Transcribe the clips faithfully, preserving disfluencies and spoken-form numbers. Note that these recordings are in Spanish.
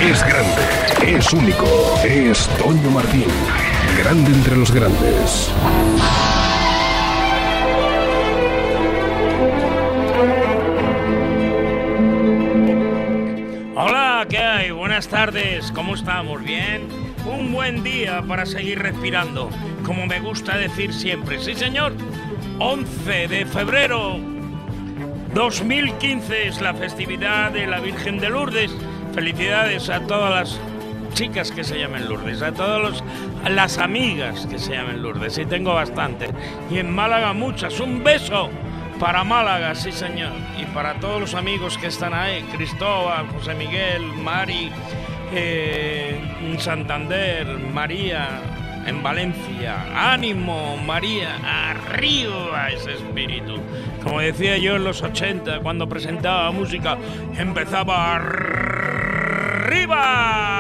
Es grande, es único, es Toño Martín. Grande entre los grandes. Hola, ¿qué hay? Buenas tardes, ¿cómo estamos? ¿Bien? Un buen día para seguir respirando, como me gusta decir siempre. Sí, señor, once de febrero dos mil quince es la festividad de la Virgen de Lourdes. Felicidades a todas las chicas que se llamen Lourdes, a todas las amigas que se llamen Lourdes, y tengo bastante. Y en Málaga muchas. Un beso para Málaga, sí señor, y para todos los amigos que están ahí, Cristóbal, José Miguel, Mari, eh, en Santander, María, en Valencia. ¡Ánimo, María! ¡Arriba ese espíritu! Como decía yo en los ochenta, cuando presentaba música, empezaba arriba.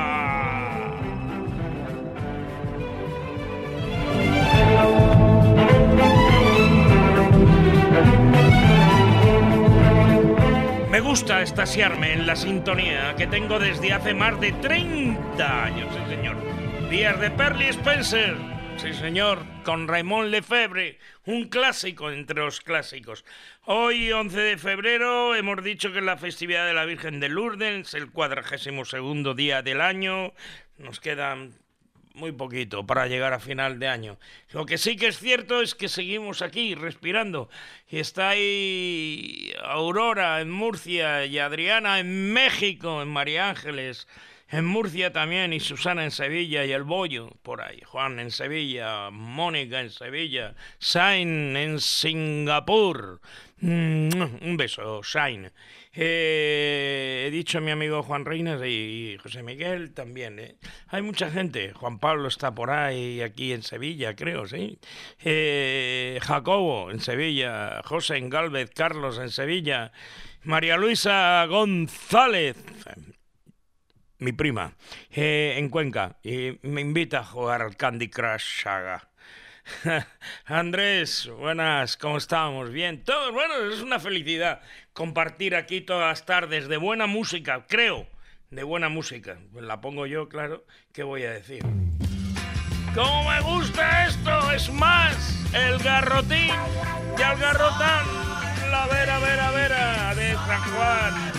Me gusta estasiarme en la sintonía que tengo desde hace más de treinta años, sí señor. Días de Perly Spencer, sí señor, con Raymond Lefebvre, un clásico entre los clásicos. Hoy, once de febrero, hemos dicho que es la festividad de la Virgen de Lourdes, el cuadragésimo segundo día del año. Nos quedan muy poquito para llegar a final de año. Lo que sí que es cierto es que seguimos aquí respirando. Y está ahí Aurora en Murcia y Adriana en México, en María Ángeles, en Murcia también, y Susana en Sevilla, y el Bollo por ahí, Juan en Sevilla, Mónica en Sevilla, Shain en Singapur. Un beso, Shain. Eh, he dicho a mi amigo Juan Reinas y José Miguel también. ¿eh? Hay mucha gente. Juan Pablo está por ahí, aquí en Sevilla, creo, sí. Eh, Jacobo en Sevilla, José en Gálvez, Carlos en Sevilla, María Luisa González, mi prima, eh, en Cuenca, y me invita a jugar al Candy Crush Saga. Andrés, buenas, ¿cómo estamos? Bien, todo, bueno, es una felicidad compartir aquí todas las tardes de buena música, creo, de buena música. Pues la pongo yo, claro, ¿qué voy a decir? ¡Cómo me gusta esto! Es más, el garrotín y al garrotán, la vera, vera, vera de San Juan.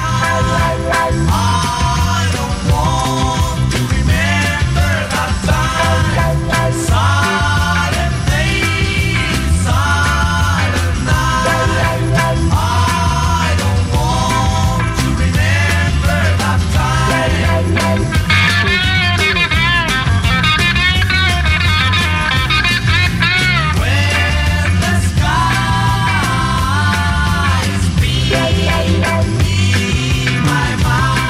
I don't want to remember that time. Silent day, silent night. I don't want to remember that time. When the skies be in my mind.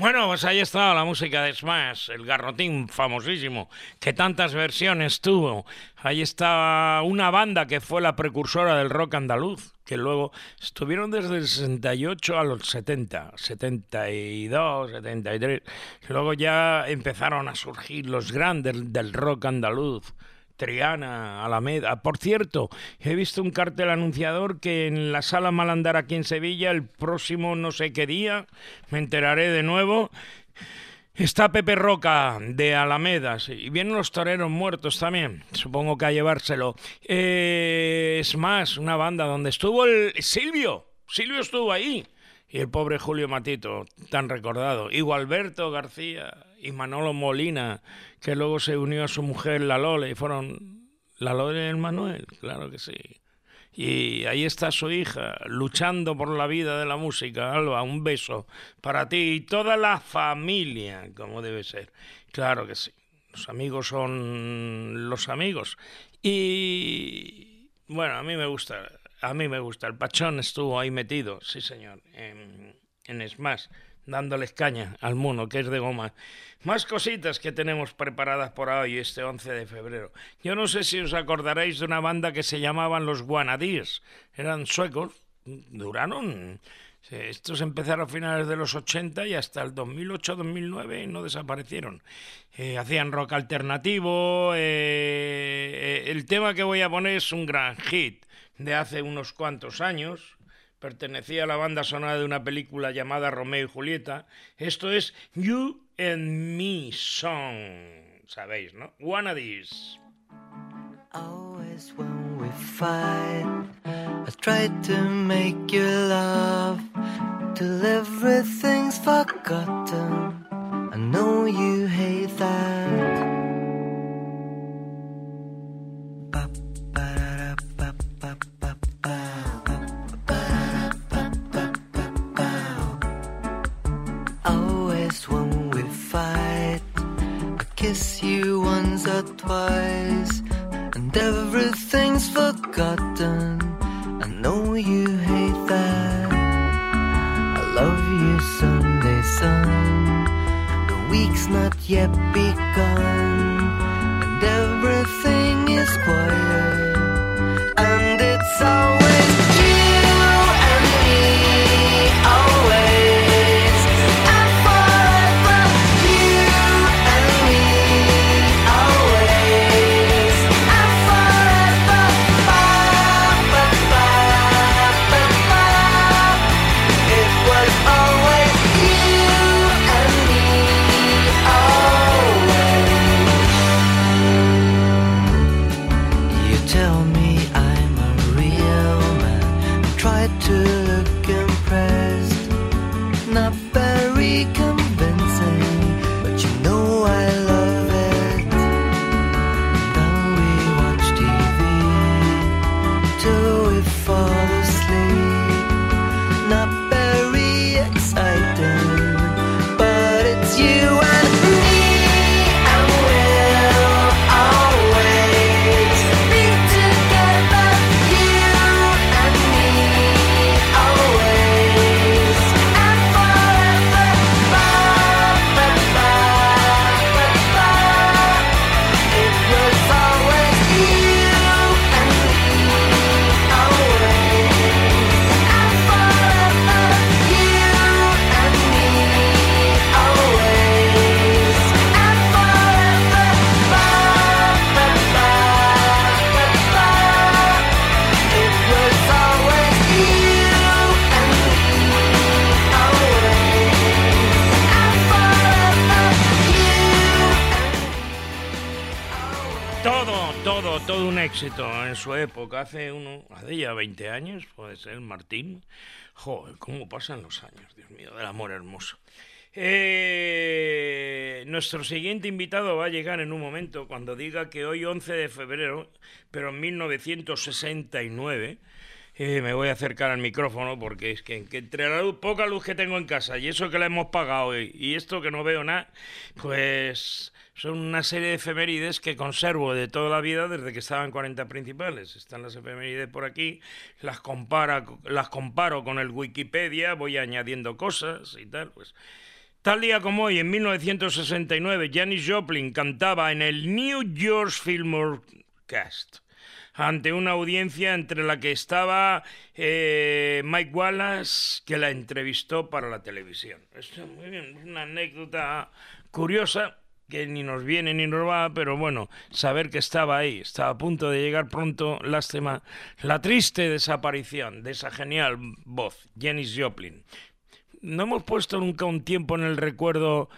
Bueno, pues ahí estaba la música de Smash, el garrotín famosísimo, que tantas versiones tuvo. Ahí estaba una banda que fue la precursora del rock andaluz, que luego estuvieron desde el sesenta y ocho a los setenta, setenta y dos, setenta y tres. Y luego ya empezaron a surgir los grandes del rock andaluz. Triana, Alameda. Por cierto, he visto un cartel anunciador que en la Sala Malandar aquí en Sevilla, el próximo no sé qué día, me enteraré de nuevo, está Pepe Roca de Alameda, sí, y vienen los Toreros Muertos también, supongo que a llevárselo. Eh, es más, una banda donde estuvo el Silvio, Silvio estuvo ahí. Y el pobre Julio Matito, tan recordado. Y Gualberto García y Manolo Molina, que luego se unió a su mujer, la Lole, y fueron la Lole y el Manuel, claro que sí. Y ahí está su hija, luchando por la vida de la música. Alba, un beso para ti y toda la familia, como debe ser. Claro que sí. Los amigos son los amigos. Y bueno, a mí me gusta... A mí me gusta. El Pachón estuvo ahí metido, sí señor, en, en Smash, dándoles caña al mono, que es de goma. Más cositas que tenemos preparadas por hoy, este once de febrero. Yo no sé si os acordaréis de una banda que se llamaban los Wanadies. Eran suecos, duraron... Estos empezaron a finales de los ochenta y hasta el dos mil ocho dos mil nueve no desaparecieron. Eh, hacían rock alternativo. Eh, eh, el tema que voy a poner es un gran hit de hace unos cuantos años. Pertenecía a la banda sonora de una película llamada Romeo y Julieta. Esto es You and Me Song. ¿Sabéis, no? Wanadies. Always when we fight, I try to make you love till everything's forgotten. I know you hate that. Always when we fight, I kiss you once or twice. And everything's forgotten. I know you hate that. I love you Sunday sun. The week's not yet begun. And everything is quiet. And it's always you and me. Always and forever. You and me. Always. To look impressed, not very convincing, but you know I love it. Then we watch T V till we fall asleep. Not very exciting, but it's you and me, and we'll always be together. You and me. Todo, todo un éxito en su época, hace uno, hace ya veinte años, puede ser, Martín. Joder, cómo pasan los años, Dios mío, del amor hermoso. Eh, nuestro siguiente invitado va a llegar en un momento, cuando diga que hoy once de febrero, pero en mil novecientos sesenta y nueve, eh, me voy a acercar al micrófono porque es que, que entre la luz, poca luz que tengo en casa y eso que la hemos pagado hoy y esto que no veo nada, pues... Son una serie de efemérides que conservo de toda la vida desde que estaban cuarenta principales. Están las efemérides por aquí, las, compara, las comparo con el Wikipedia, voy añadiendo cosas y tal. Pues Tal día como hoy, en mil novecientos sesenta y nueve, Janis Joplin cantaba en el New York Film Orchestra ante una audiencia entre la que estaba eh, Mike Wallace, que la entrevistó para la televisión. Esto es muy bien, una anécdota curiosa que ni nos viene ni nos va, pero bueno, saber que estaba ahí, estaba a punto de llegar pronto. Lástima la triste desaparición de esa genial voz, Janis Joplin. No hemos puesto nunca un tiempo en el recuerdo,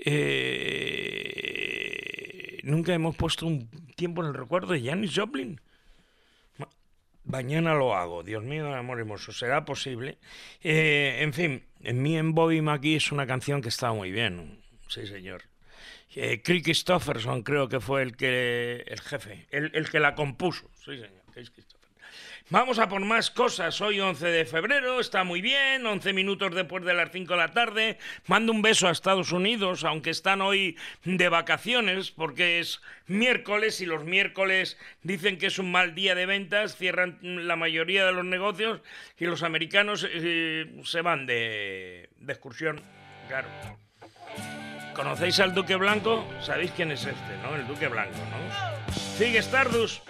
eh, nunca hemos puesto un tiempo en el recuerdo de Janis Joplin. Mañana lo hago, Dios mío, amor hermoso, será posible. Eh, en fin, en mí en Bobby McGee es una canción que está muy bien, sí señor. Eh, Chris Christopherson creo que fue el que el jefe, el, el que la compuso, sí señor, Chris Christopherson. Vamos a por más cosas. Hoy once de febrero, está muy bien, once minutos después de las cinco de la tarde. Mando un beso a Estados Unidos, aunque están hoy de vacaciones, porque es miércoles y los miércoles dicen que es un mal día de ventas, cierran la mayoría de los negocios y los americanos eh, se van de, de excursión, claro. ¿Conocéis al Duque Blanco? ¿Sabéis quién es este, no? El Duque Blanco, ¿no? Sigue Stardust.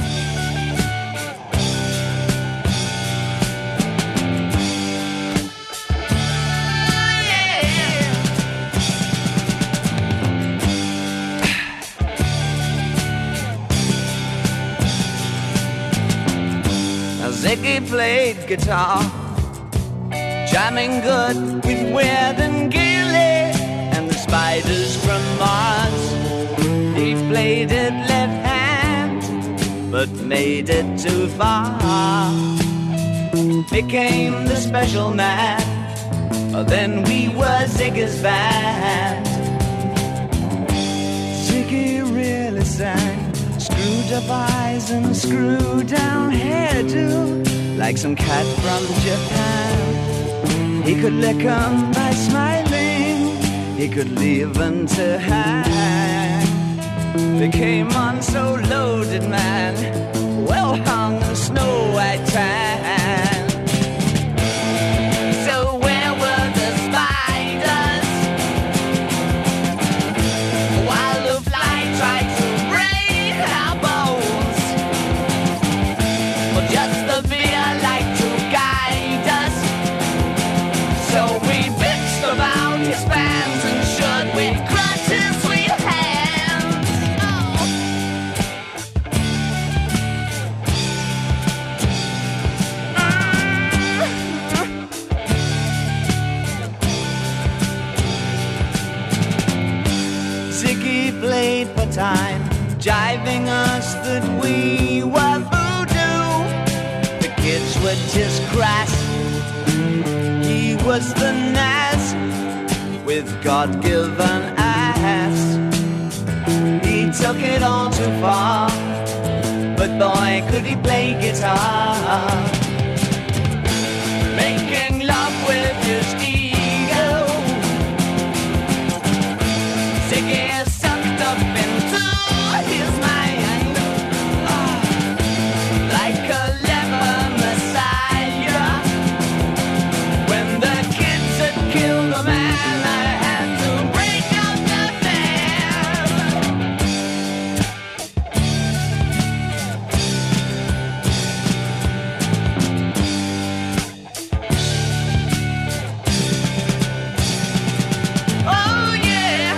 Ziggy played guitar, jamming good with Weird and Gilly and the Spiders from Mars. He played it left hand, but made it too far. Became the special man, then we were Ziggy's band. Ziggy really sang, screwed up eyes and screwed down hairdo, like some cat from Japan. He could lick 'em by smiling, he could leave 'em to hang. They came on so loaded, man, well hung in snow white tan. So where were the spiders while the fly tried to break our bones? Well, just the fear like to guide us. So we bitched about his fans and should we crunch his sweet hands. Oh. Ziggy played for time, jiving us that we were voodoo. The kids were just crass, he was the Nas with God-given ass. He took it all too far, but boy could he play guitar. Making love with his ego, Ziggy sucked up into his mind, oh, like a leper messiah. When the kids had killed a man, I had to break up the Oh yeah.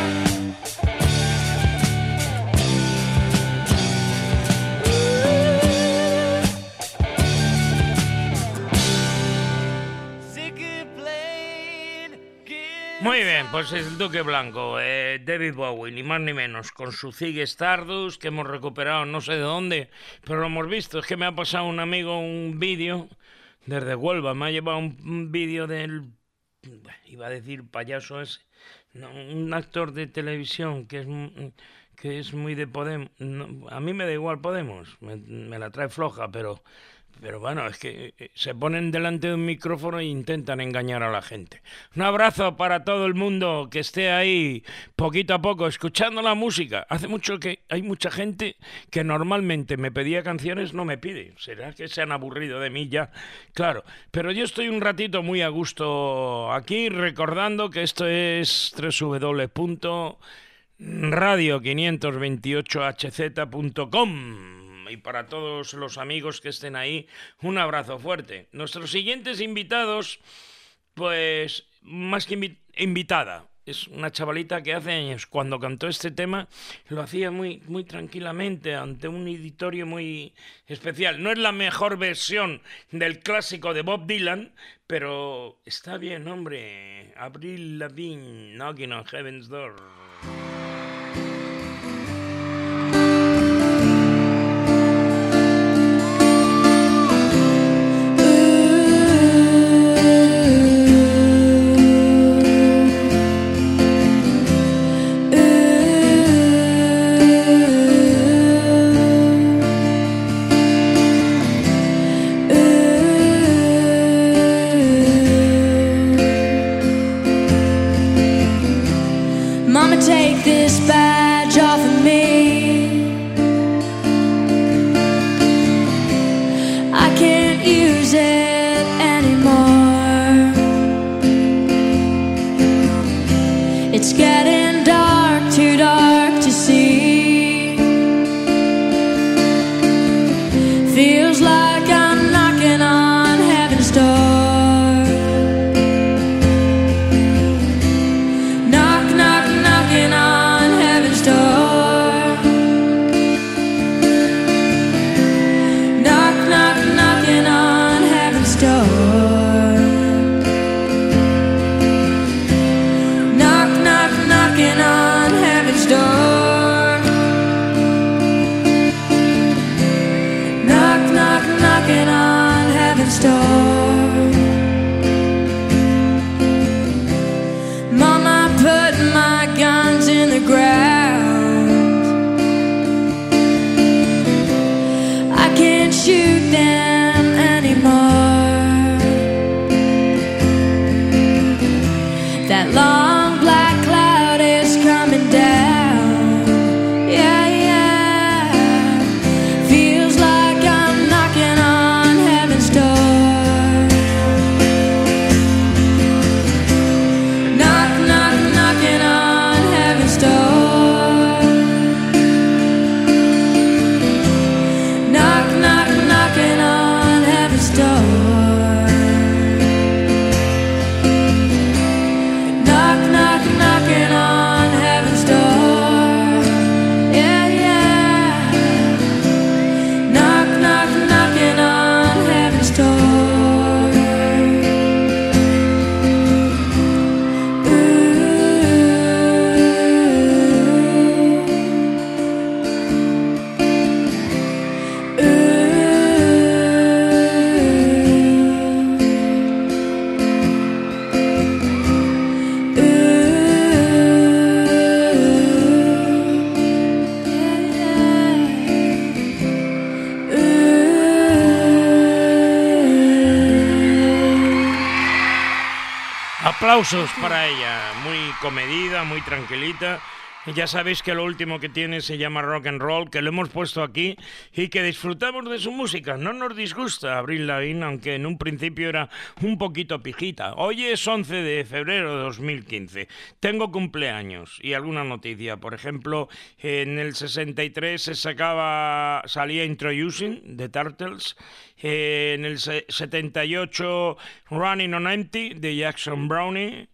Ziggy played guitar. Muy bien, pues el Duque Blanco, eh, David Bowie, ni más ni menos, con su Ziggy Stardust, que hemos recuperado no sé de dónde, pero lo hemos visto. Es que me ha pasado un amigo un vídeo desde Huelva, me ha llevado un, un vídeo del, iba a decir payaso ese, no, un actor de televisión que es, que es muy de Podemos. No, a mí me da igual Podemos, me, me la trae floja, pero... Pero bueno, es que se ponen delante de un micrófono e intentan engañar a la gente. Un abrazo para todo el mundo que esté ahí poquito a poco escuchando la música. Hace mucho que hay mucha gente que normalmente me pedía canciones, no me pide. ¿Será que se han aburrido de mí ya? Claro, pero yo estoy un ratito muy a gusto aquí recordando que esto es doble u doble u doble u punto radio quinientos veintiocho h z punto com. Y para todos los amigos que estén ahí, un abrazo fuerte. Nuestros siguientes invitados, pues más que invi- invitada, es una chavalita que hace años, cuando cantó este tema, lo hacía muy, muy tranquilamente ante un auditorio muy especial. No es la mejor versión del clásico de Bob Dylan, pero está bien, hombre. Avril Lavigne, Knocking on Heaven's Door. Mama, take this badge off of me. I can't use it anymore. It's getting dark, too dark to see. Feels like I'm knocking on heaven's door. Mama, put my guns in the ground. I can't shoot them anymore. That long black cloud is coming down. Yeah, yeah. Feels like I'm knocking on heaven's door. Aplausos para ella, muy comedida, muy tranquilita. Ya sabéis que lo último que tiene se llama rock and roll, que lo hemos puesto aquí y que disfrutamos de su música. No nos disgusta Avril Lavigne, aunque en un principio era un poquito pijita. Hoy es once de febrero de dos mil quince. Tengo cumpleaños y alguna noticia. Por ejemplo, en el sesenta y tres se sacaba, salía Introducing de Turtles. Eh, en el setenta y ocho Running on Empty de Jackson Brownie.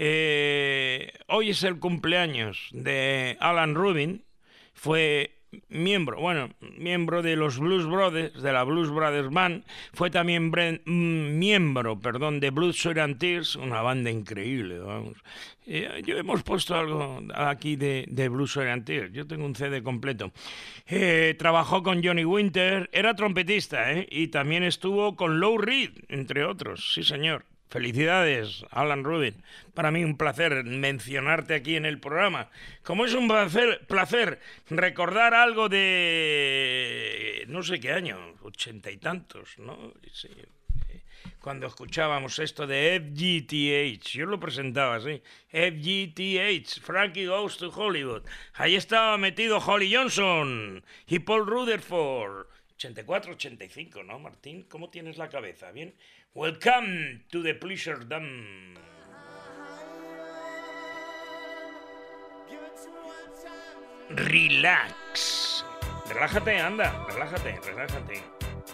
Eh, hoy es el cumpleaños de Alan Rubin. Fue miembro, bueno, miembro de los Blues Brothers, de la Blues Brothers Band. Fue también bre- miembro, perdón, de Blood, Sweat and Tears, una banda increíble, vamos. Eh, yo hemos puesto algo aquí de, de Blood, Sweat and Tears. Yo tengo un C D completo. Eh, trabajó con Johnny Winter, era trompetista, ¿eh? Y también estuvo con Lou Reed, entre otros, sí señor. Felicidades, Alan Rubin. Para mí un placer mencionarte aquí en el programa. Como es un placer, placer recordar algo de no sé qué año, ochenta y tantos, ¿no? Sí. Cuando escuchábamos esto de F G T H, yo lo presentaba así, F G T H, Frankie Goes to Hollywood. Ahí estaba metido Holly Johnson y Paul Rutherford. ochenta y cuatro, ochenta y cinco, ¿no, Martín? ¿Cómo tienes la cabeza? ¿Bien? Welcome to the Pleasure Dome. Relax. Relájate, anda, relájate, relájate.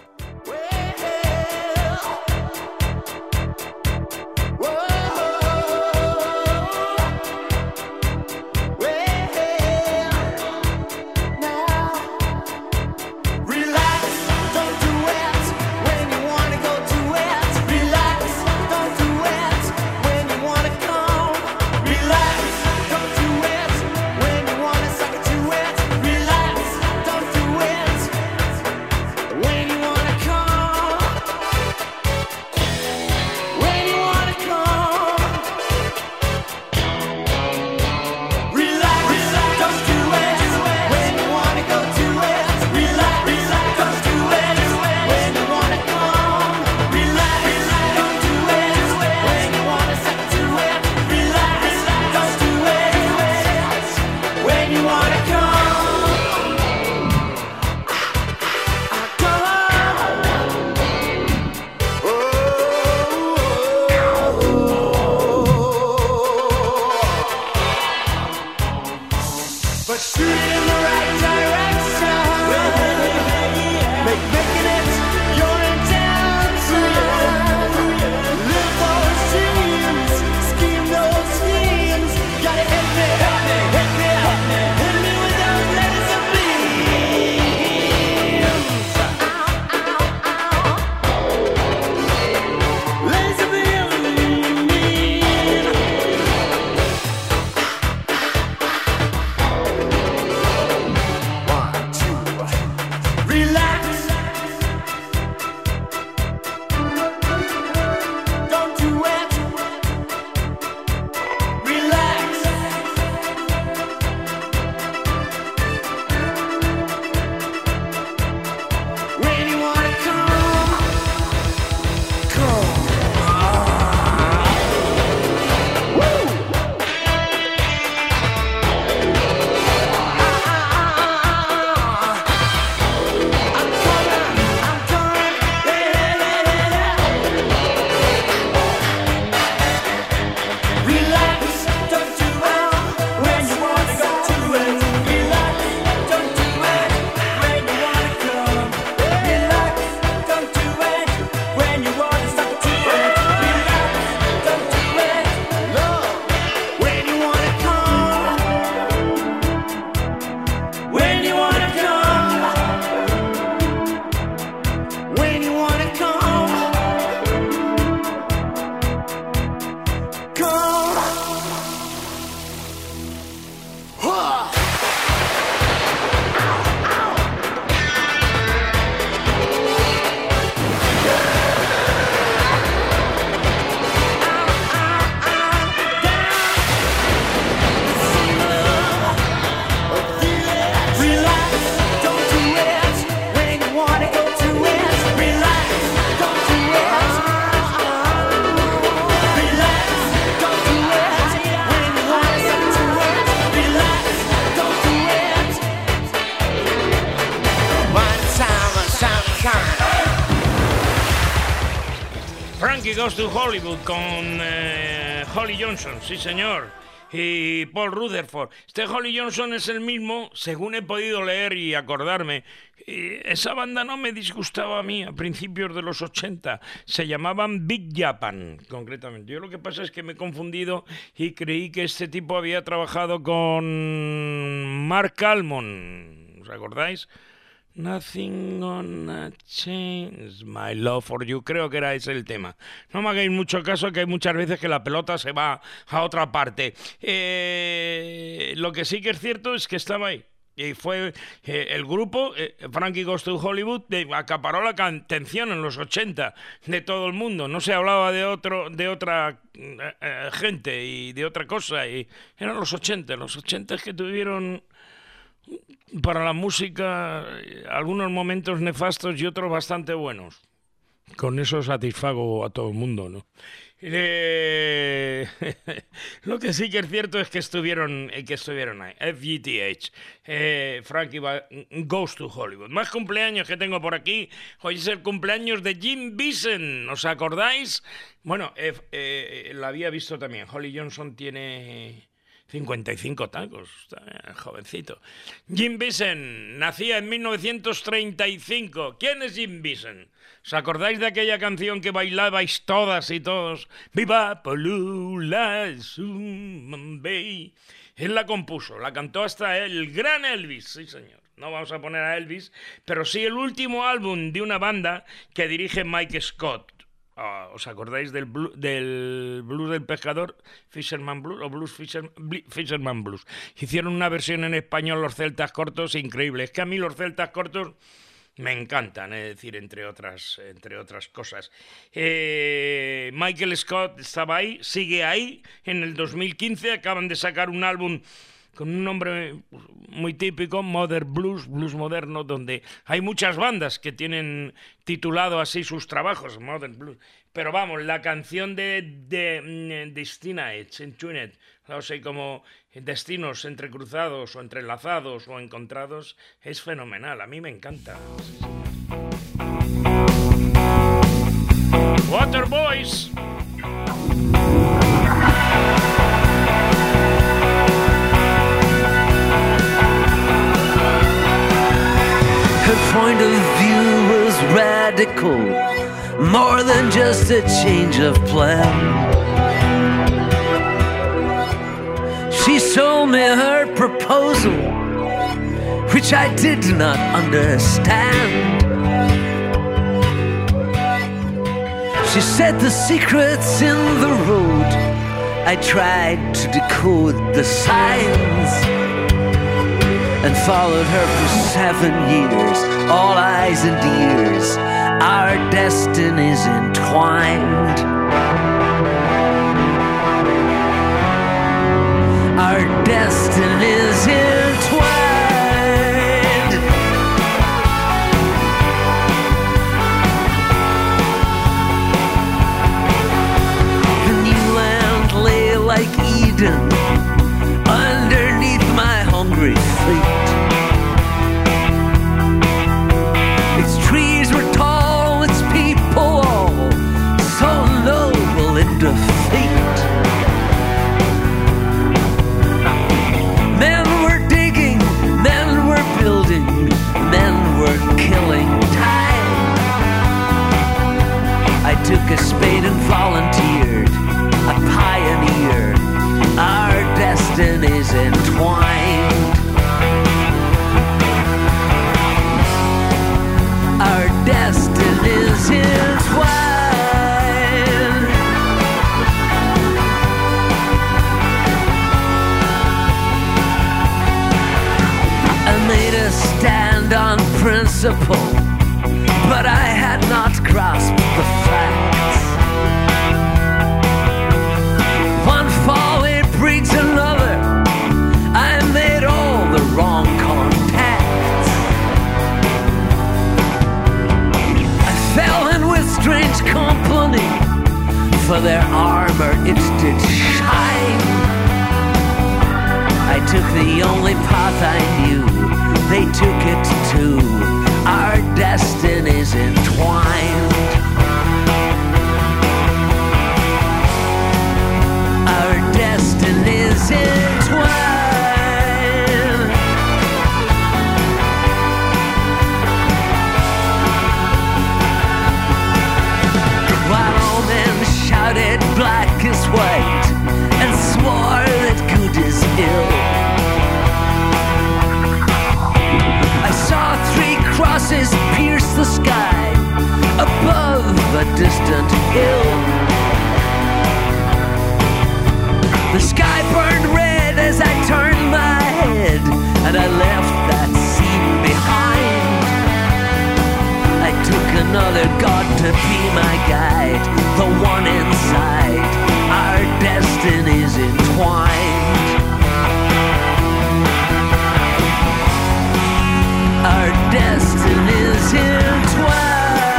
Goes to Hollywood con eh, Holly Johnson, sí señor, y Paul Rutherford. Este Holly Johnson es el mismo, según he podido leer y acordarme. Y esa banda no me disgustaba a mí a principios de los ochenta. Se llamaban Big Japan, concretamente. Yo lo que pasa es que me he confundido y creí que este tipo había trabajado con Mark Almond. ¿Os acordáis? Nothing gonna change my love for you. Creo que era ese el tema. No me hagáis mucho caso, que hay muchas veces que la pelota se va a otra parte. Eh, lo que sí que es cierto es que estaba ahí. Y fue eh, el grupo, eh, Frankie Goes to Hollywood, de, acaparó la atención en los ochenta de todo el mundo. No se hablaba de otro, de otra eh, eh, gente y de otra cosa. Y eran los ochenta, los ochenta que tuvieron para la música eh, algunos momentos nefastos y otros bastante buenos. Con eso satisfago a todo el mundo, ¿no? Eh, lo que sí que es cierto es que estuvieron, que estuvieron ahí. F G T H, eh, Frankie Goes to Hollywood. Más cumpleaños que tengo por aquí. Hoy es el cumpleaños de Jim Bison. ¿Os acordáis? Bueno, eh, eh, la había visto también. Holly Johnson tiene cincuenta y cinco tacos, está jovencito. Jim Bison nacía en mil novecientos treinta y cinco. ¿Quién es Jim Bison? ¿Os acordáis de aquella canción que bailabais todas y todos? Viva Polula Bay. Él la compuso, la cantó hasta el gran Elvis, sí señor. No vamos a poner a Elvis, pero sí el último álbum de una banda que dirige Mike Scott. Oh, ¿os acordáis del, blu- del Blues del Pescador? Fisherman Blues o Blues Fisher- Fisherman Blues. Hicieron una versión en español, Los Celtas Cortos, increíble. Es que a mí los Celtas Cortos me encantan, es decir, entre otras, entre otras cosas. Eh, Michael Scott estaba ahí, sigue ahí. En el dos mil quince acaban de sacar un álbum con un nombre muy típico, Modern Blues, blues moderno, donde hay muchas bandas que tienen titulado así sus trabajos, Modern Blues. Pero vamos, la canción de, de Destined, Centunet, no sé, como destinos entrecruzados o entrelazados o encontrados, es fenomenal, a mí me encanta. Waterboys. Her point of view was radical, more than just a change of plan. She sold me her proposal, which I did not understand. She said the secret's in the road. I tried to decode the signs and followed her for seven years, all eyes and ears, our destinies entwined. Our destinies entwined. The new land lay like Eden underneath my hungry feet. Its trees were tall, its people all so noble in defeat. Men were digging, men were building, men were killing time. I took a spade and volunteered, a pioneer. Our destinies entwined. Our destinies entwined. I made a stand on principle, but I had not grasped the facts. One folly breeds another. I made all the wrong contacts. I fell in with strange company, for their armor it did shine. I took the only path I knew, they took it too. Our destinies entwined. Our destinies entwined. While all men shouted black is white and swore that good is ill, I saw three crosses pierce the sky above a distant hill. The sky burned red as I turned my head, and I left to be my guide, the one inside. Our destinies entwined. Our destinies entwined.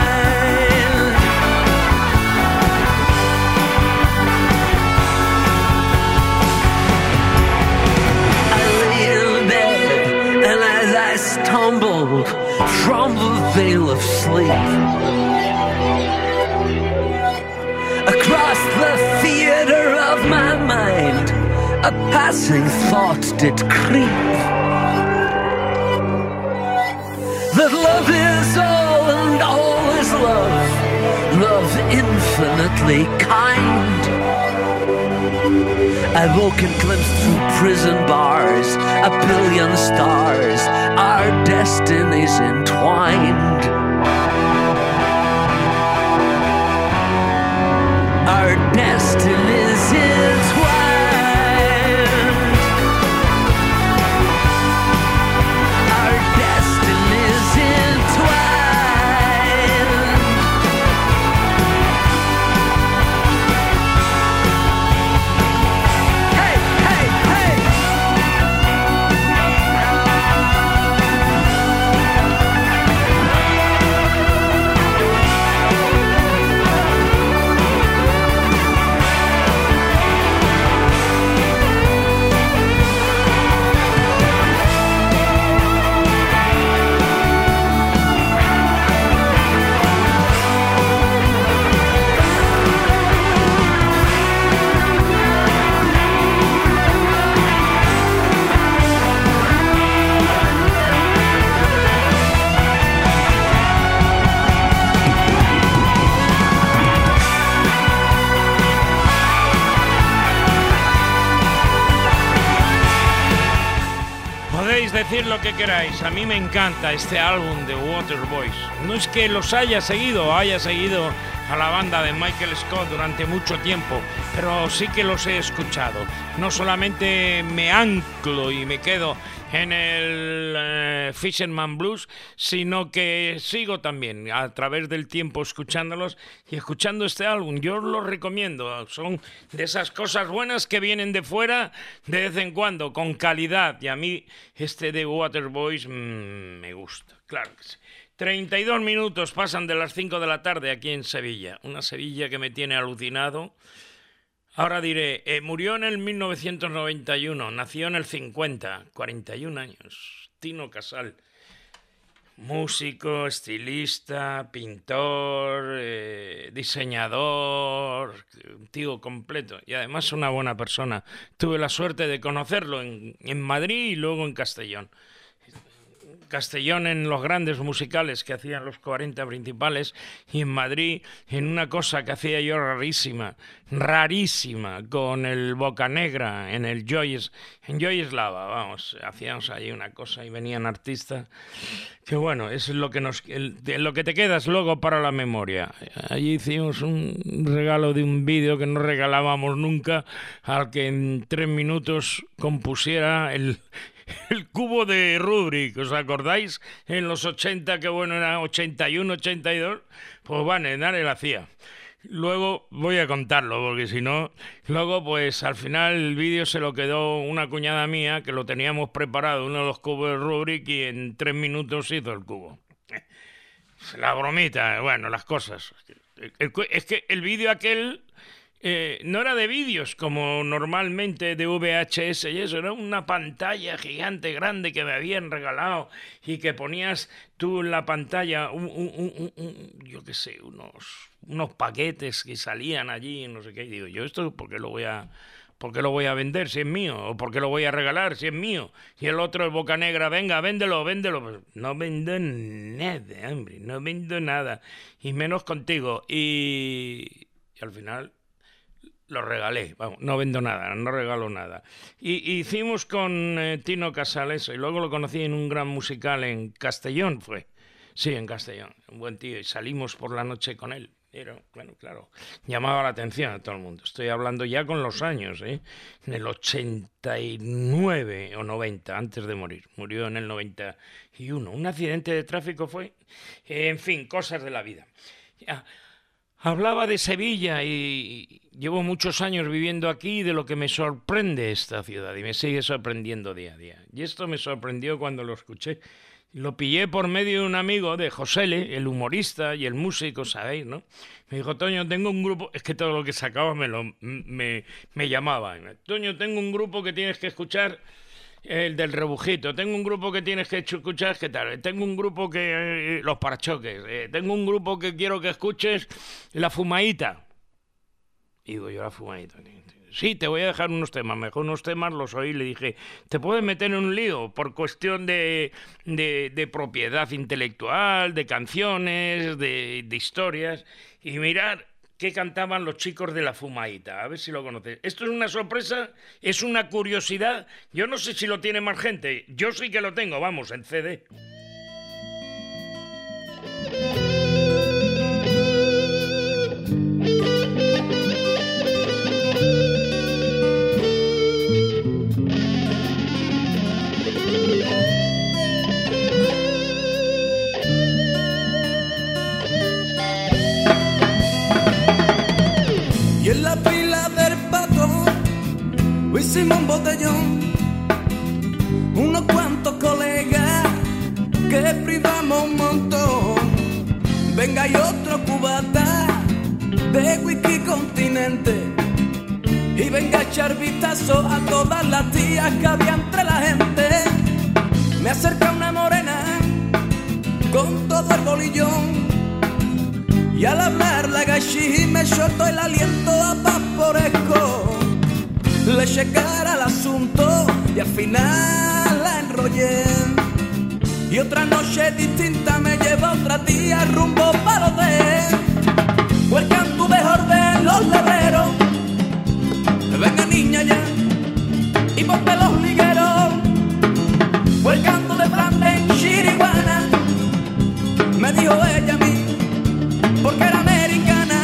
Stumbled from the veil of sleep across the theater of my mind, a passing thought did creep that love is all and all is love, love infinitely kind. I woke and glimpsed through prison bars a billion stars, our destinies entwined. Our destinies entwined. Our destinies entwined. Decir lo que queráis, a mí me encanta este álbum de Waterboys. No es que los haya seguido, haya seguido a la banda de Michael Scott durante mucho tiempo, pero sí que los he escuchado. No solamente me anclo y me quedo en el eh, Fisherman Blues, sino que sigo también a través del tiempo escuchándolos y escuchando este álbum. Yo os lo recomiendo, son de esas cosas buenas que vienen de fuera de vez en cuando, con calidad, y a mí este de Waterboys mmm, me gusta, claro que sí. treinta y dos minutos pasan de las cinco de la tarde aquí en Sevilla, una Sevilla que me tiene alucinado. Ahora diré, eh, murió en el mil novecientos noventa y uno, nació en el cincuenta, cuarenta y un años, Tino Casal. Músico, estilista, pintor, eh, diseñador, un tío completo y además una buena persona. Tuve la suerte de conocerlo en, en Madrid y luego en Castellón. Castellón en los grandes musicales que hacían los cuarenta principales y en Madrid en una cosa que hacía yo rarísima, rarísima, con el Bocanegra en el Joyes, en Joyeslava, vamos, hacíamos ahí una cosa y venían artistas que bueno, es lo que nos, el, lo que te quedas luego para la memoria. Allí hicimos un regalo de un vídeo que no regalábamos nunca, al que en tres minutos compusiera el El cubo de Rubik, ¿os acordáis? En los ochenta, que bueno, era ochenta y uno, ochenta y dos, pues bueno, nadie lo hacía. Luego voy a contarlo, porque si no, luego pues al final el vídeo se lo quedó una cuñada mía, que lo teníamos preparado, uno de los cubos de Rubik, y en tres minutos hizo el cubo. La bromita, bueno, las cosas. Es que el vídeo aquel... Eh, no era de vídeos como normalmente de V H S y eso, era una pantalla gigante grande que me habían regalado y que ponías tú en la pantalla un, un, un, un, yo qué sé, unos, unos paquetes que salían allí, no sé qué, y digo, yo esto ¿por qué lo voy a ¿por qué lo voy a vender si es mío? ¿O por qué lo voy a regalar si es mío? Y el otro, el Bocanegra, venga, véndelo, véndelo. Pues no vendo nada, hombre, no vendo nada, y menos contigo. Y, y al final lo regalé, vamos, no vendo nada, no regalo nada. Y, y hicimos con eh, Tino Casal eso, y luego lo conocí en un gran musical en Castellón, fue. Sí, en Castellón, un buen tío, y salimos por la noche con él. Pero, bueno, claro, llamaba la atención a todo el mundo. Estoy hablando ya con los años, ¿eh? En el ochenta y nueve o noventa, antes de morir. Murió en el noventa y uno. Un accidente de tráfico fue. Eh, en fin, cosas de la vida. Ya. Hablaba de Sevilla y llevo muchos años viviendo aquí, de lo que me sorprende esta ciudad y me sigue sorprendiendo día a día. Y esto me sorprendió cuando lo escuché. Lo pillé por medio de un amigo de Josele, el humorista y el músico, ¿sabéis, no? Me dijo, Toño, tengo un grupo... Es que todo lo que sacaba me, lo, me, me llamaba. Toño, tengo un grupo que tienes que escuchar... El del rebujito, tengo un grupo que tienes que escuchar, ¿qué tal? Tengo un grupo que... Eh, los parachoques, eh, tengo un grupo que quiero que escuches, La Fumaíta. Y digo yo, La Fumaíta. Sí, te voy a dejar unos temas, mejor unos temas los oí, le dije, te puedes meter en un lío por cuestión de, de, de propiedad intelectual, de canciones, de, de historias, y mirar... ¿Qué cantaban los chicos de La Fumaíta? A ver si lo conoces. Esto es una sorpresa, es una curiosidad. Yo no sé si lo tiene más gente. Yo sí que lo tengo, vamos, en C D. Y en la pila del Pato hicimos un botellón, unos cuantos colegas que privamos un montón. Venga y otro cubata de whisky Continente, y venga a echar vistazo a todas las tías que había entre la gente. Me acerca una morena con todo el bolillón, y al hablar la gachi me soltó el aliento a vaporesco. Le eché cara al asunto y al final la enrollé. Y otra noche distinta me lleva otra tía rumbo para el hotel. Fue el canto mejor de los lebreros. Venga niña ya y ponte los ligueros. Fue el canto de Fran en Chiriguana. Me dijo ella a mí, porque era americana.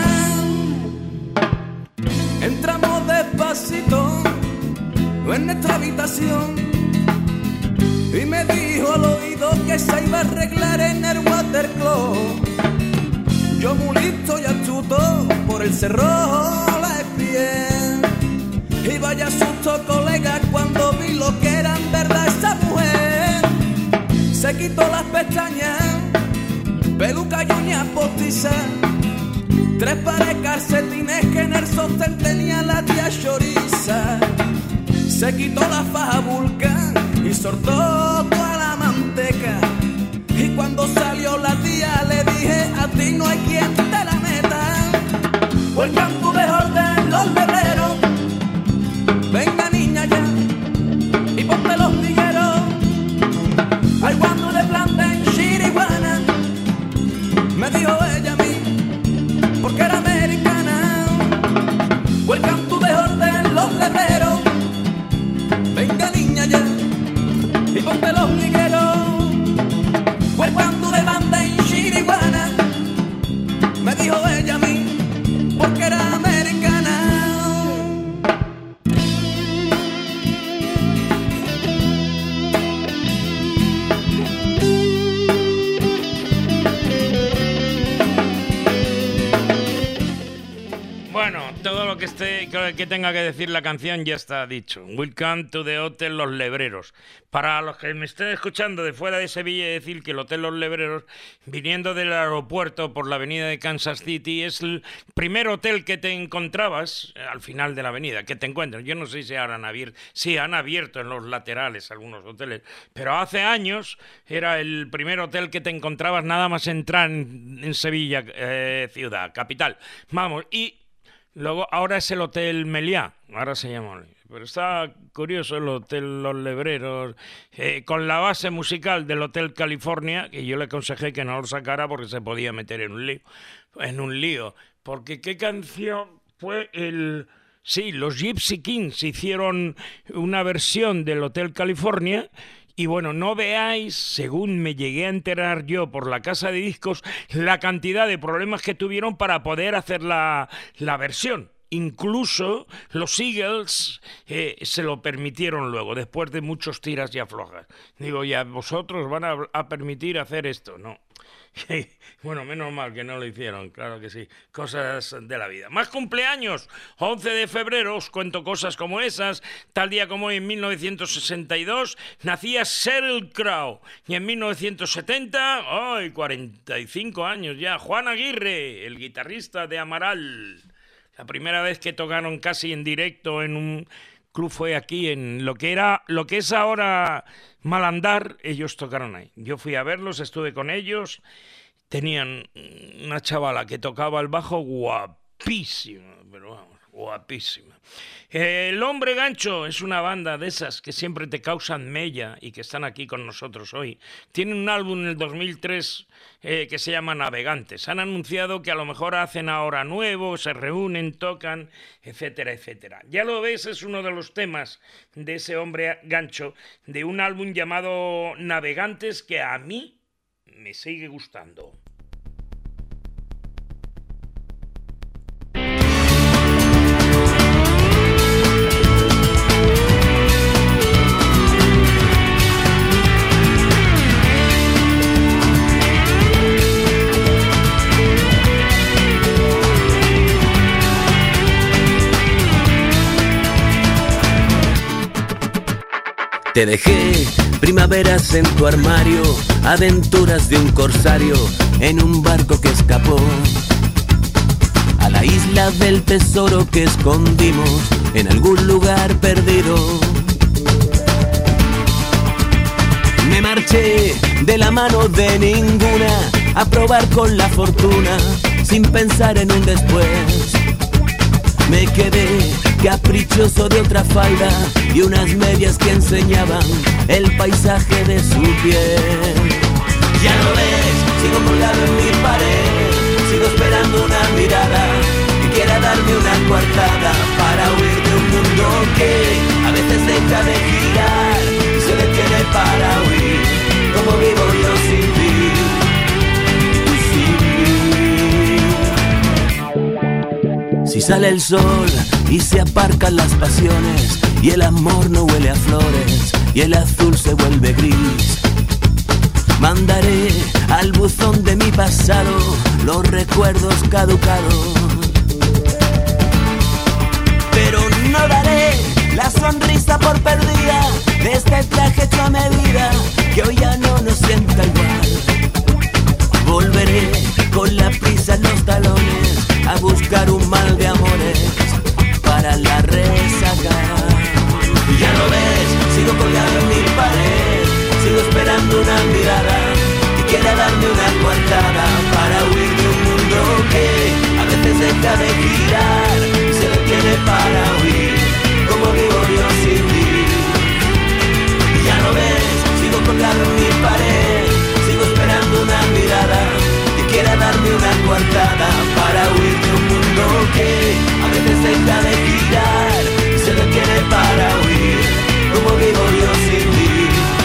Entramos despacito en nuestra habitación y me dijo al oído que se iba a arreglar en el waterclub. Yo muy listo y astuto por el cerro la espié, y vaya susto, colega, cuando vi lo que era en verdad esa mujer. Se quitó las pestañas, peluca y uñas postizas, tres pares de calcetines que en el sostén tenía la tía choriza. Se quitó la faja vulcan y soltó toda la manteca, y cuando salió la tía le dije, a ti no hay quien te la meta. Fue el campo mejor de los lebreros. Venga niña ya y ponte los ligueros. Ay, cuando le planten chiriguana, me dijo ella a mí, porque era americana. Welcome to the mejor de los lebreros. Venga niña ya y ponte los ligueros. Welcome to the banda en Chiriguana, me dijo ella a mí, porque era americana. Bueno, todo lo que esté, que tenga que decir la canción ya está dicho. Welcome to the Hotel Los Lebreros. Para los que me estén escuchando de fuera de Sevilla, decir que el Hotel Los Lebreros, viniendo del aeropuerto por la avenida de Kansas City, es el primer hotel que te encontrabas al final de la avenida, que te encuentras. Yo no sé si ahora han abierto, sí, han abierto en los laterales algunos hoteles, pero hace años era el primer hotel que te encontrabas nada más entrar en, en Sevilla, eh, ciudad, capital. Vamos, y luego, ahora es el Hotel Meliá, ahora se llama. Pero está curioso el Hotel Los Lebreros, eh, con la base musical del Hotel California, que yo le aconsejé que no lo sacara porque se podía meter en un lío. En un lío. Porque ¿qué canción fue el...? Sí, los Gypsy Kings hicieron una versión del Hotel California. Y bueno, no veáis, según me llegué a enterar yo por la casa de discos, la cantidad de problemas que tuvieron para poder hacer la, la versión. Incluso los Eagles eh, se lo permitieron luego, después de muchos tiras y aflojas. Digo, ya, ¿vosotros van a, a permitir hacer esto? No. Bueno, menos mal que no lo hicieron, claro que sí. Cosas de la vida. Más cumpleaños. once de febrero, os cuento cosas como esas. Tal día como hoy, en mil novecientos sesenta y dos, nacía Sheryl Crow. Y en mil novecientos setenta, ¡ay! cuarenta y cinco años ya, Juan Aguirre, el guitarrista de Amaral. La primera vez que tocaron casi en directo en un club fue aquí, en lo que era, lo que es ahora Malandar. Ellos tocaron ahí. Yo fui a verlos, estuve con ellos. Tenían una chavala que tocaba el bajo guapísima, pero vamos, guapísima. El Hombre Gancho es una banda de esas que siempre te causan mella y que están aquí con nosotros hoy. Tienen un álbum en el dos mil tres eh, que se llama Navegantes. Han anunciado que a lo mejor hacen ahora nuevo, se reúnen, tocan, etcétera, etcétera. Ya lo ves, es uno de los temas de ese Hombre Gancho, de un álbum llamado Navegantes, que a mí me sigue gustando. Te dejé primaveras en tu armario, aventuras de un corsario en un barco que escapó a la isla del tesoro que escondimos en algún lugar perdido. Me marché de la mano de ninguna a probar con la fortuna sin pensar en un después. Me quedé caprichoso de otra falda y unas medias que enseñaban el paisaje de su piel. Ya lo ves, sigo colgado en mi pared, sigo esperando una mirada que quiera darme una coartada para huir de un mundo que a veces deja de girar y se detiene para huir. Como vivo yo sin ti, sin mí. Si sale el sol y se aparcan las pasiones y el amor no huele a flores y el azul se vuelve gris, mandaré al buzón de mi pasado los recuerdos caducados. Pero no daré la sonrisa por perdida de este traje hecho a medida que hoy ya no nos sienta igual. Volveré con la prisa en los talones a buscar un mal de amores para la resaca. Ya lo ves, sigo colgado en mi pared, sigo esperando una mirada que quiera darme una coartada para huir de un mundo que a veces deja de girar y se detiene para huir. Como vivo yo sin ti. Ya lo ves, sigo colgado en mi pared, sigo esperando una mirada que quiera darme una coartada para huir de un mundo que a veces deja de girar y se detiene para huir. Como vivo yo sin ti.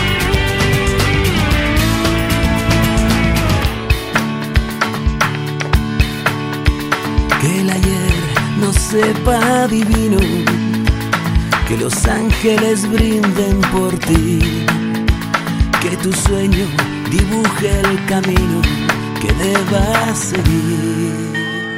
Que el ayer no sepa divino, que los ángeles brinden por ti, que tu sueño dibuje el camino que debas seguir.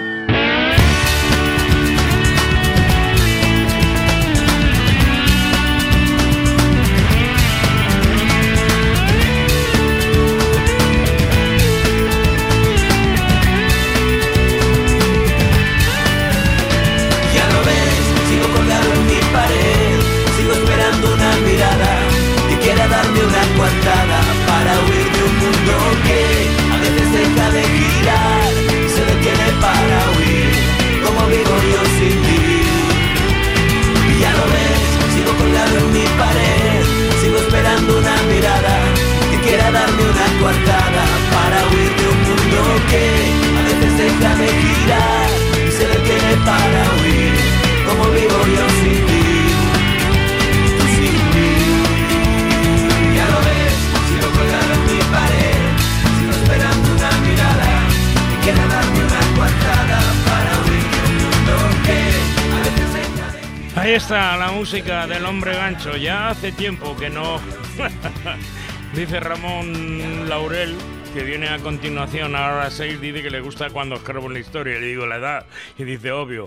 Para huir de un mundo que a veces deja de girar, se detiene para huir. Como vivo yo sin ti. Y ya lo ves, sigo colgado en mi pared, sigo esperando una mirada que quiera darme una coartada para huir de un mundo que a veces deja de girar y se detiene para huir. Como vivo yo sin ti. Quiero darme una coartada para huir de un mundo que a veces deja de... Ahí está la música del Hombre Gancho. Ya hace tiempo que no... Dice Ramón Laurel, que viene a continuación, ahora a seis, dice que le gusta cuando escribo la historia. Le digo la edad y dice, obvio.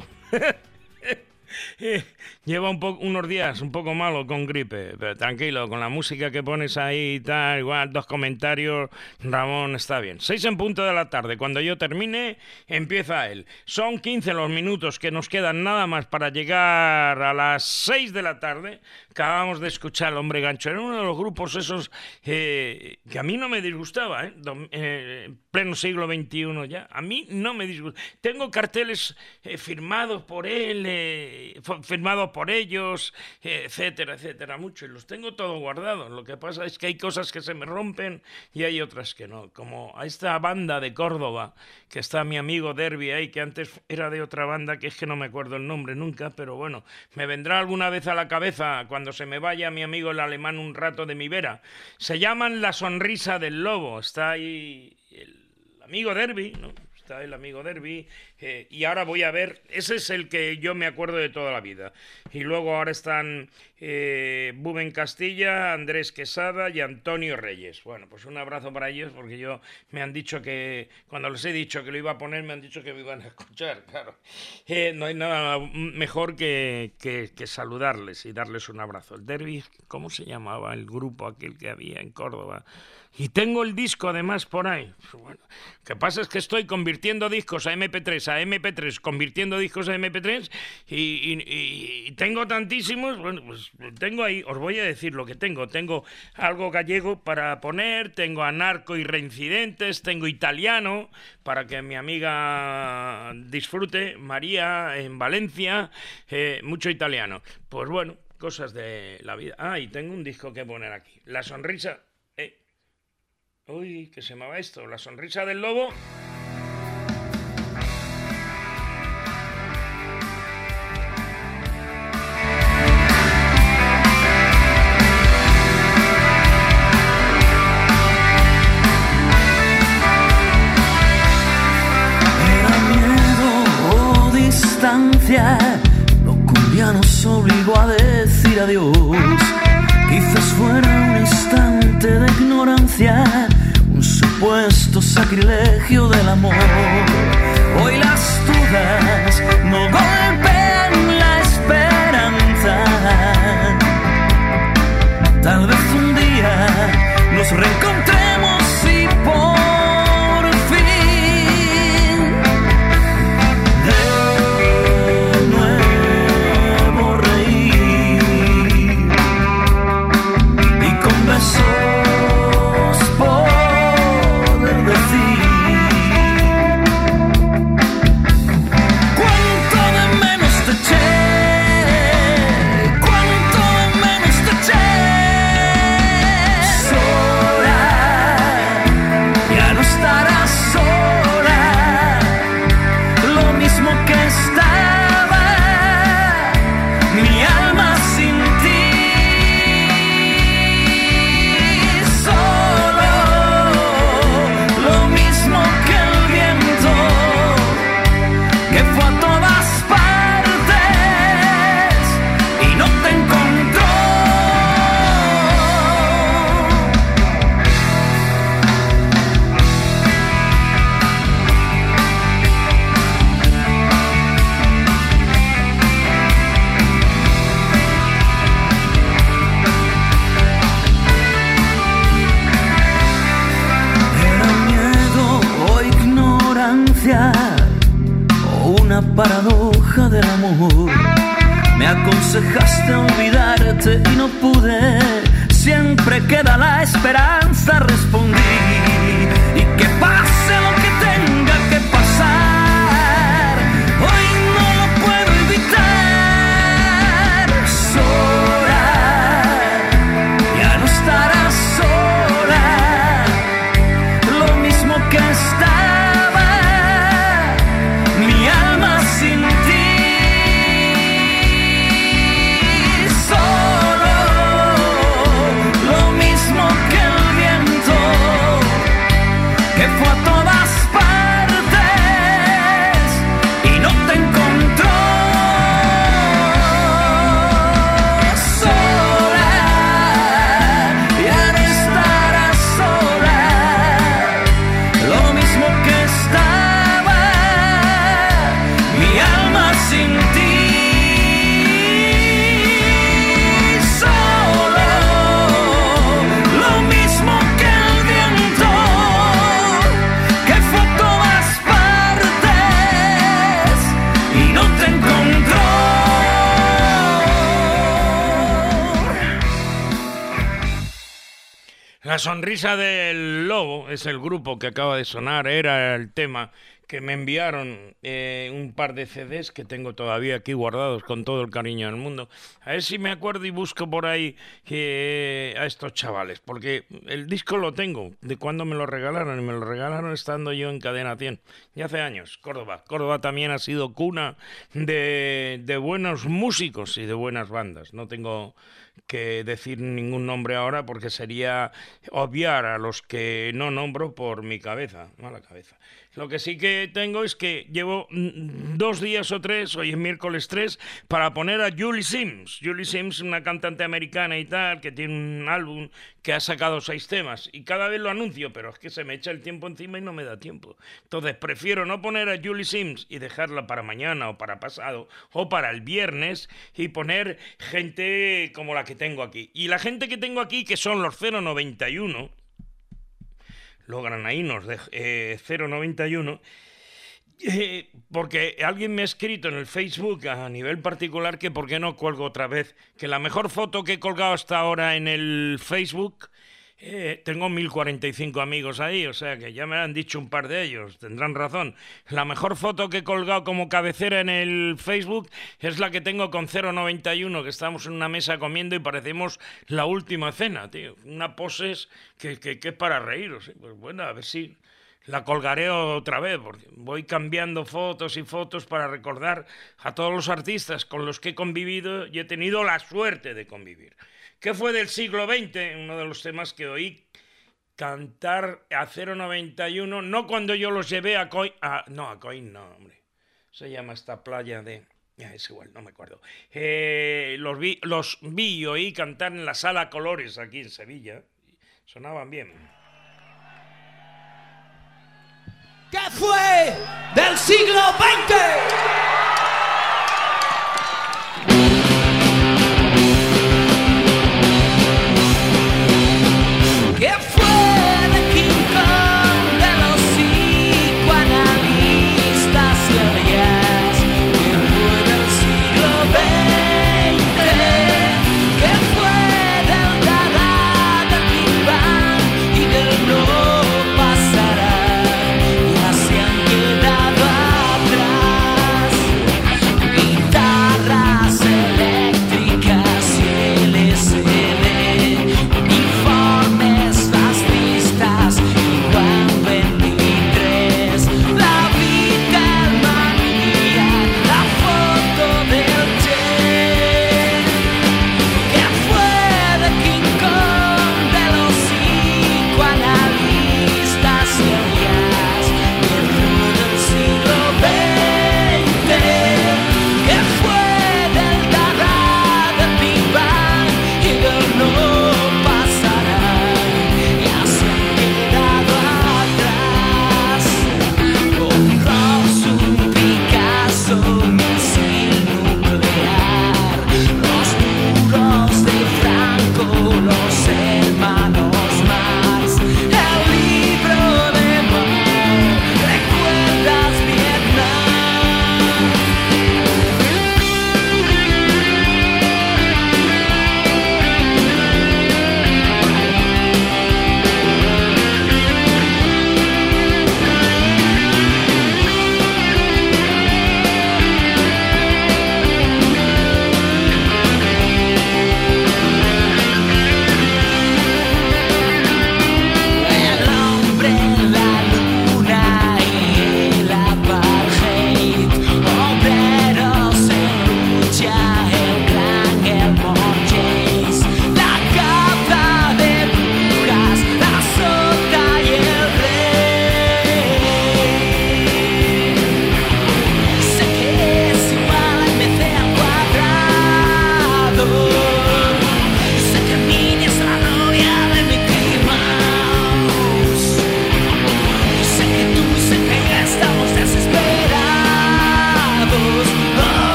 Lleva un poco, unos días un poco malo con gripe, pero tranquilo, con la música que pones ahí y tal, igual dos comentarios, Ramón, está bien. Seis en punto de la tarde, cuando yo termine, empieza él. Son quince los minutos que nos quedan nada más para llegar a las seis de la tarde. Acabamos de escuchar al Hombre Gancho. Era uno de los grupos esos eh, que a mí no me disgustaba, ¿eh? Dom, eh, pleno siglo veintiuno ya. A mí no me disgusta. Tengo carteles eh, firmados por él, eh, firmados por ellos, eh, etcétera, etcétera, mucho. Y los tengo todos guardados. Lo que pasa es que hay cosas que se me rompen y hay otras que no. Como a esta banda de Córdoba, que está mi amigo Derby ahí, que antes era de otra banda, que es que no me acuerdo el nombre nunca, pero bueno, me vendrá alguna vez a la cabeza cuando se me vaya mi amigo el alemán un rato de mi vera. Se llaman La Sonrisa del Lobo. Está ahí el amigo Derby, ¿no? Está el amigo Derby, eh, y ahora voy a ver, ese es el que yo me acuerdo de toda la vida. Y luego ahora están eh, Buben Castilla, Andrés Quesada y Antonio Reyes. Bueno, pues un abrazo para ellos, porque yo me han dicho que, cuando les he dicho que lo iba a poner, me han dicho que me iban a escuchar, claro. Eh, no hay nada mejor que, que, que saludarles y darles un abrazo. El Derby, ¿cómo se llamaba el grupo aquel que había en Córdoba? Y tengo el disco además por ahí. Bueno, lo que pasa es que estoy convirtiendo discos a eme pe tres, a eme pe tres, convirtiendo discos a eme pe tres y, y, y tengo tantísimos. Bueno, pues tengo ahí, os voy a decir lo que tengo. Tengo algo gallego para poner, tengo anarco y reincidentes, tengo italiano para que mi amiga disfrute, María en Valencia, eh, mucho italiano. Pues bueno, cosas de la vida. Ah, y tengo un disco que poner aquí. La Sonrisa... Uy, ¿qué se llamaba esto? La Sonrisa del Lobo. Era miedo o distancia, lo que un día nos obligó a decir adiós. Quizás fuera un instante de ignorancia, un supuesto sacrilegio del amor. Hoy las dudas no golpean la esperanza. Tal vez un día nos reencontremos y por fin de nuevo reír y con besos poder decir cuánto de menos te eché, cuánto de menos te eché. Sola, ya no estarás sola, lo mismo que estaba mi alma sin ti. Solo, lo mismo que el viento que fue a todas partes y no te encontró. Era miedo o ignorancia o una paradoja del amor. Me aconsejaste olvidarte y no pude. Siempre queda la esperanza, respondí. Y que pase lo que tenga que pasar, hoy no lo puedo evitar. Sola, ya no estarás sola, lo mismo que estaba mi alma sin ti. Solo, lo mismo que el La sonrisa del lobo es el grupo que acaba de sonar, era el tema que me enviaron eh, un par de C Ds que tengo todavía aquí guardados con todo el cariño del mundo. A ver si me acuerdo y busco por ahí eh, a estos chavales, porque el disco lo tengo, de cuando me lo regalaron, y me lo regalaron estando yo en Cadena cien, y hace años, Córdoba. Córdoba también ha sido cuna de, de buenos músicos y de buenas bandas. No tengo que decir ningún nombre ahora porque sería obviar a los que no nombro por mi cabeza, mala cabeza. Lo que sí que tengo es que llevo dos días o tres, hoy es miércoles tres, para poner a Julie Sims. Julie Sims, una cantante americana y tal, que tiene un álbum que ha sacado seis temas, y cada vez lo anuncio, pero es que se me echa el tiempo encima y no me da tiempo. Entonces prefiero no poner a Julie Sims y dejarla para mañana o para pasado o para el viernes, y poner gente como la que tengo aquí. Y la gente que tengo aquí, que son los cero noventa y uno, los granainos de eh, cero noventa y uno, eh, porque alguien me ha escrito en el Facebook a nivel particular que por qué no cuelgo otra vez, que la mejor foto que he colgado hasta ahora en el Facebook, eh, tengo mil cuarenta y cinco amigos ahí, o sea que ya me han dicho un par de ellos, tendrán razón. La mejor foto que he colgado como cabecera en el Facebook es la que tengo con cero noventa y uno, que estamos en una mesa comiendo y parecemos La Última Cena, tío. Una poses que, que, que es para reíros. Pues bueno, a ver si la colgaré otra vez, porque voy cambiando fotos y fotos para recordar a todos los artistas con los que he convivido y he tenido la suerte de convivir. ¿Qué fue del siglo veinte? Uno de los temas que oí cantar a cero noventa y uno, no cuando yo los llevé a Coín, a, no, a Coín no, hombre, se llama esta playa de, ya es igual, no me acuerdo, eh, los, vi, los vi y oí cantar en la Sala Colores aquí en Sevilla, sonaban bien. ¿Qué fue del siglo veinte? ¿Qué fue de King Kong, de los psicoanalistas y el jazz? ¿Qué fue del siglo veinte? ¿Qué fue del dada, del Big Bang y del no pasará? Ya se han quedado atrás.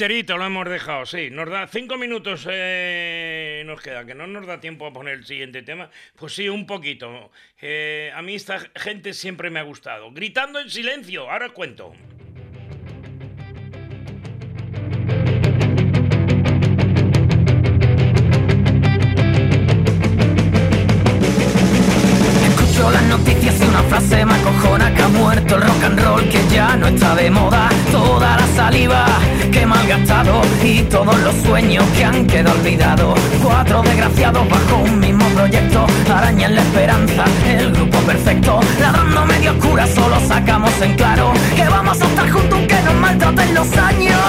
enterito lo hemos dejado, sí. Nos da cinco minutos, eh, nos queda, que no nos da tiempo a poner el siguiente tema. Pues sí, un poquito. Eh, a mí esta gente siempre me ha gustado. Gritando en silencio, ahora cuento. Las noticias y una frase me acojona, que ha muerto el rock and roll, que ya no está de moda. Toda la saliva que me han gastado y todos los sueños que han quedado olvidados. Cuatro desgraciados bajo un mismo proyecto arañan la esperanza, el grupo perfecto. Ladrando medio oscura solo sacamos en claro que vamos a estar juntos aunque nos maltraten los años.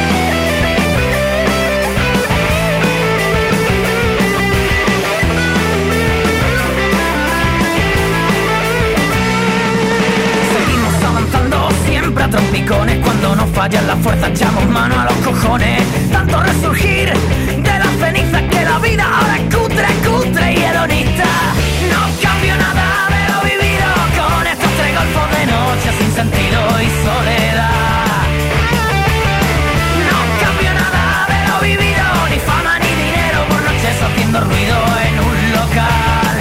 Siempre a trompicones, cuando nos fallan las fuerzas echamos mano a los cojones. Tanto resurgir de las cenizas que la vida ahora es cutre, cutre y hedonista. No cambio nada de lo vivido con estos tres golfos de noche sin sentido y soledad. No cambio nada de lo vivido, ni fama ni dinero por noches haciendo ruido en un local.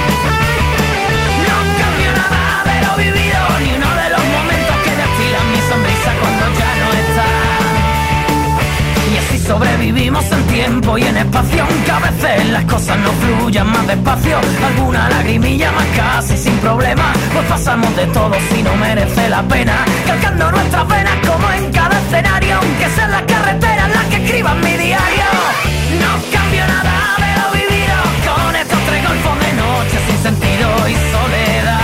No cambio nada de lo vivido, ni uno de los momentos que destilan mi sonrisa cuando ya no está. Y así sobrevivimos en tiempo y en espacio, aunque a veces las cosas no fluyan más despacio. Alguna lagrimilla más casi sin problema, pues pasamos de todo si no merece la pena. Calcando nuestras venas como en cada escenario, aunque sean las carreteras las que escriban mi diario. No cambio nada de lo vivido con estos tres golfos de noche sin sentido y soledad.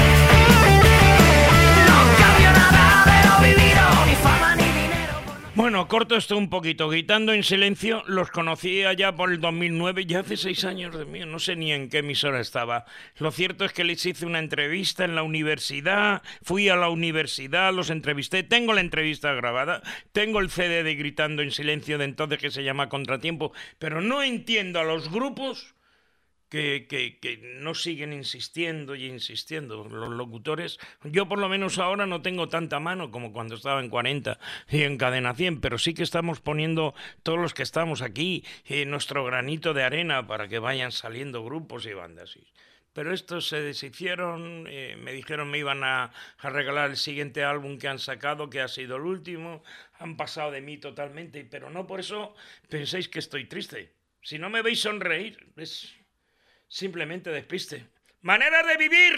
Bueno, corto esto un poquito. Gritando en silencio, los conocí allá por el dos mil nueve, ya hace seis años de mí, no sé ni en qué emisora estaba. Lo cierto es que les hice una entrevista en la universidad, fui a la universidad, los entrevisté, tengo la entrevista grabada, tengo el C D de Gritando en silencio de entonces que se llama Contratiempo, pero no entiendo a los grupos Que, que, que no siguen insistiendo y insistiendo. Los locutores, yo por lo menos ahora no tengo tanta mano como cuando estaba en cuarenta y en Cadena cien, pero sí que estamos poniendo todos los que estamos aquí eh, nuestro granito de arena para que vayan saliendo grupos y bandas. Pero estos se deshicieron, eh, me dijeron me iban a, a regalar el siguiente álbum que han sacado, que ha sido el último, han pasado de mí totalmente, pero no por eso penséis que estoy triste. Si no me veis sonreír, es simplemente despiste. ¡Manera de vivir!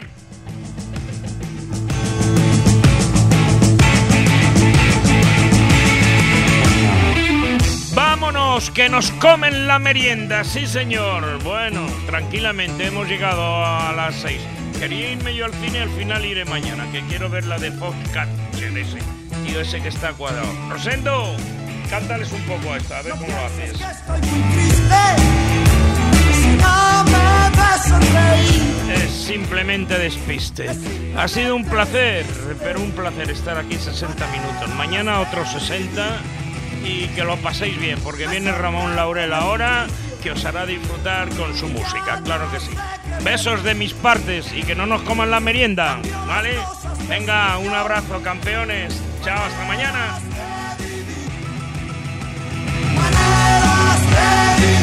¡Vámonos, que nos comen la merienda! ¡Sí, señor! Bueno, tranquilamente, hemos llegado a las seis. Quería irme yo al cine, al final iré mañana, que quiero ver la de Foxcatcher, ese tío ese que está cuadrado. Rosendo, cántales un poco a esta, a ver cómo lo haces. Estoy muy triste. No me vas a sonreír. Es simplemente despiste. Ha sido un placer, pero un placer estar aquí sesenta minutos. Mañana otros sesenta y que lo paséis bien, porque viene Ramón Laurel ahora, que os hará disfrutar con su música, claro que sí. Besos de mis partes y que no nos coman la merienda, ¿vale? Venga, un abrazo, campeones. Chao, hasta mañana. Maneras de vivir.